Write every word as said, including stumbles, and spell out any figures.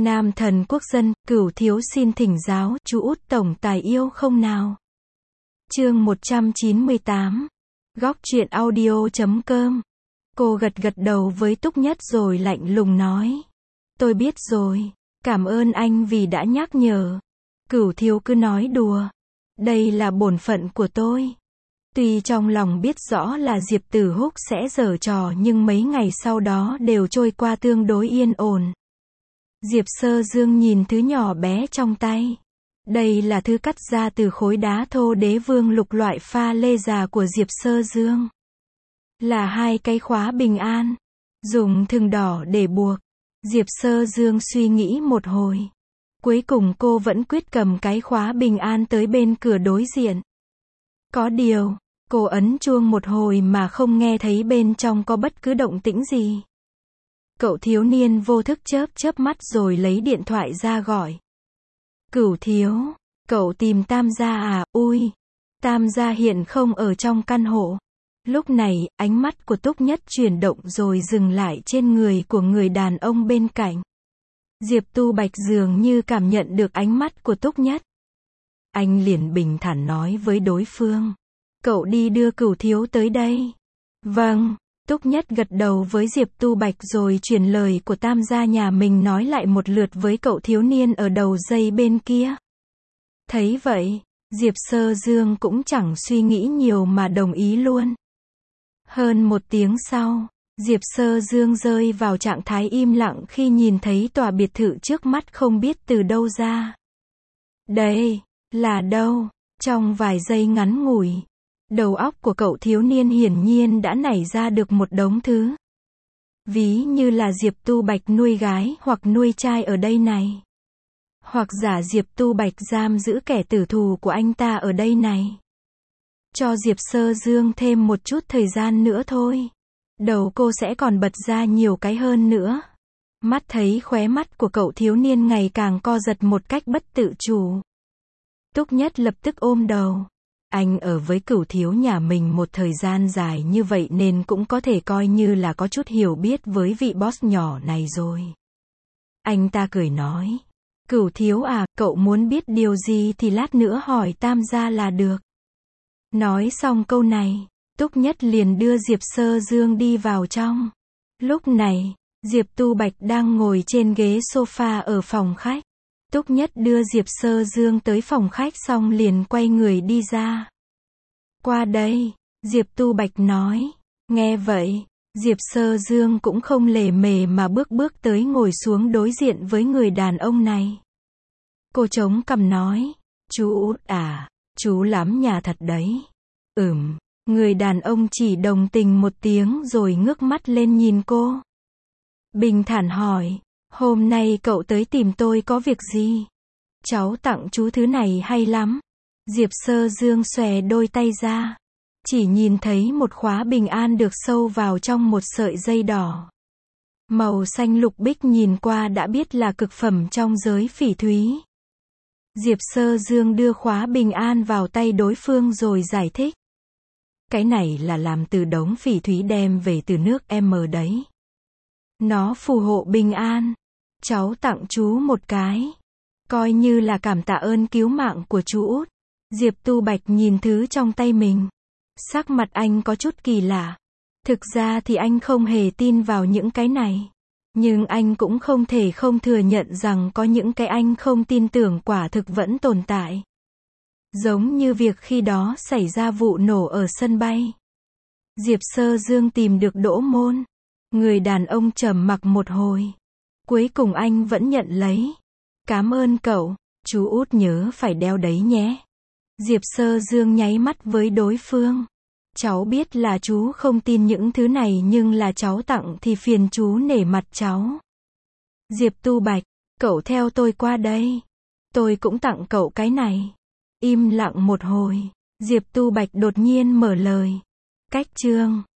Nam thần quốc dân, Cửu thiếu xin thỉnh giáo, chú út tổng tài yêu không nào? Chương một trăm chín mươi tám. Góc truyện audio chấm com. Cô gật gật đầu với Túc Nhất rồi lạnh lùng nói. Tôi biết rồi, cảm ơn anh vì đã nhắc nhở. Cửu thiếu cứ nói đùa. Đây là bổn phận của tôi. Tuy trong lòng biết rõ là Diệp Tử Húc sẽ giở trò nhưng mấy ngày sau đó đều trôi qua tương đối yên ổn. Diệp Sơ Dương nhìn thứ nhỏ bé trong tay. Đây là thứ cắt ra từ khối đá thô đế vương lục loại pha lê già của Diệp Sơ Dương. Là hai cái khóa bình an, dùng thừng đỏ để buộc. Diệp Sơ Dương suy nghĩ một hồi. Cuối cùng cô vẫn quyết cầm cái khóa bình an tới bên cửa đối diện. Có điều, cô ấn chuông một hồi mà không nghe thấy bên trong có bất cứ động tĩnh gì. Cậu thiếu niên vô thức chớp chớp mắt rồi lấy điện thoại ra gọi. Cửu thiếu, cậu tìm Tam gia à? Ui, Tam gia hiện không ở trong căn hộ. Lúc này, ánh mắt của Túc Nhất chuyển động rồi dừng lại trên người của người đàn ông bên cạnh. Diệp Tu Bạch dường như cảm nhận được ánh mắt của Túc Nhất. Anh liền bình thản nói với đối phương. Cậu đi đưa Cửu thiếu tới đây. Vâng. Túc Nhất gật đầu với Diệp Tu Bạch rồi truyền lời của Tam gia nhà mình nói lại một lượt với cậu thiếu niên ở đầu dây bên kia. Thấy vậy, Diệp Sơ Dương cũng chẳng suy nghĩ nhiều mà đồng ý luôn. Hơn một tiếng sau, Diệp Sơ Dương rơi vào trạng thái im lặng khi nhìn thấy tòa biệt thự trước mắt không biết từ đâu ra. Đây, là đâu? Trong vài giây ngắn ngủi, đầu óc của cậu thiếu niên hiển nhiên đã nảy ra được một đống thứ. Ví như là Diệp Tu Bạch nuôi gái hoặc nuôi trai ở đây này. Hoặc giả Diệp Tu Bạch giam giữ kẻ tử thù của anh ta ở đây này. Cho Diệp Sơ Dương thêm một chút thời gian nữa thôi. Đầu cô sẽ còn bật ra nhiều cái hơn nữa. Mắt thấy khóe mắt của cậu thiếu niên ngày càng co giật một cách bất tự chủ. Túc Nhất lập tức ôm đầu. Anh ở với Cửu thiếu nhà mình một thời gian dài như vậy nên cũng có thể coi như là có chút hiểu biết với vị boss nhỏ này rồi. Anh ta cười nói. Cửu thiếu à, cậu muốn biết điều gì thì lát nữa hỏi Tam gia là được. Nói xong câu này, Túc Nhất liền đưa Diệp Sơ Dương đi vào trong. Lúc này, Diệp Tu Bạch đang ngồi trên ghế sofa ở phòng khách. Túc Nhất đưa Diệp Sơ Dương tới phòng khách xong liền quay người đi ra. Qua đây, Diệp Tu Bạch nói. Nghe vậy, Diệp Sơ Dương cũng không lề mề mà bước bước tới ngồi xuống đối diện với người đàn ông này. Cô chống cằm nói. Chú út à, chú lắm nhà thật đấy. Ừm, người đàn ông chỉ đồng tình một tiếng rồi ngước mắt lên nhìn cô. Bình thản hỏi. Hôm nay cậu tới tìm tôi có việc gì? Cháu tặng chú thứ này hay lắm. Diệp Sơ Dương xòe đôi tay ra. Chỉ nhìn thấy một khóa bình an được sâu vào trong một sợi dây đỏ. Màu xanh lục bích nhìn qua đã biết là cực phẩm trong giới phỉ thúy. Diệp Sơ Dương đưa khóa bình an vào tay đối phương rồi giải thích. Cái này là làm từ đống phỉ thúy đem về từ nước M đấy. Nó phù hộ bình an. Cháu tặng chú một cái. Coi như là cảm tạ ơn cứu mạng của chú út. Diệp Tu Bạch nhìn thứ trong tay mình. Sắc mặt anh có chút kỳ lạ. Thực ra thì anh không hề tin vào những cái này. Nhưng anh cũng không thể không thừa nhận rằng có những cái anh không tin tưởng quả thực vẫn tồn tại. Giống như việc khi đó xảy ra vụ nổ ở sân bay. Diệp Sơ Dương tìm được Đỗ Môn. Người đàn ông trầm mặc một hồi. Cuối cùng anh vẫn nhận lấy. Cảm ơn cậu, chú út nhớ phải đeo đấy nhé. Diệp Sơ Dương nháy mắt với đối phương. Cháu biết là chú không tin những thứ này nhưng là cháu tặng thì phiền chú nể mặt cháu. Diệp Tu Bạch, cậu theo tôi qua đây. Tôi cũng tặng cậu cái này. Im lặng một hồi, Diệp Tu Bạch đột nhiên mở lời. Cách chương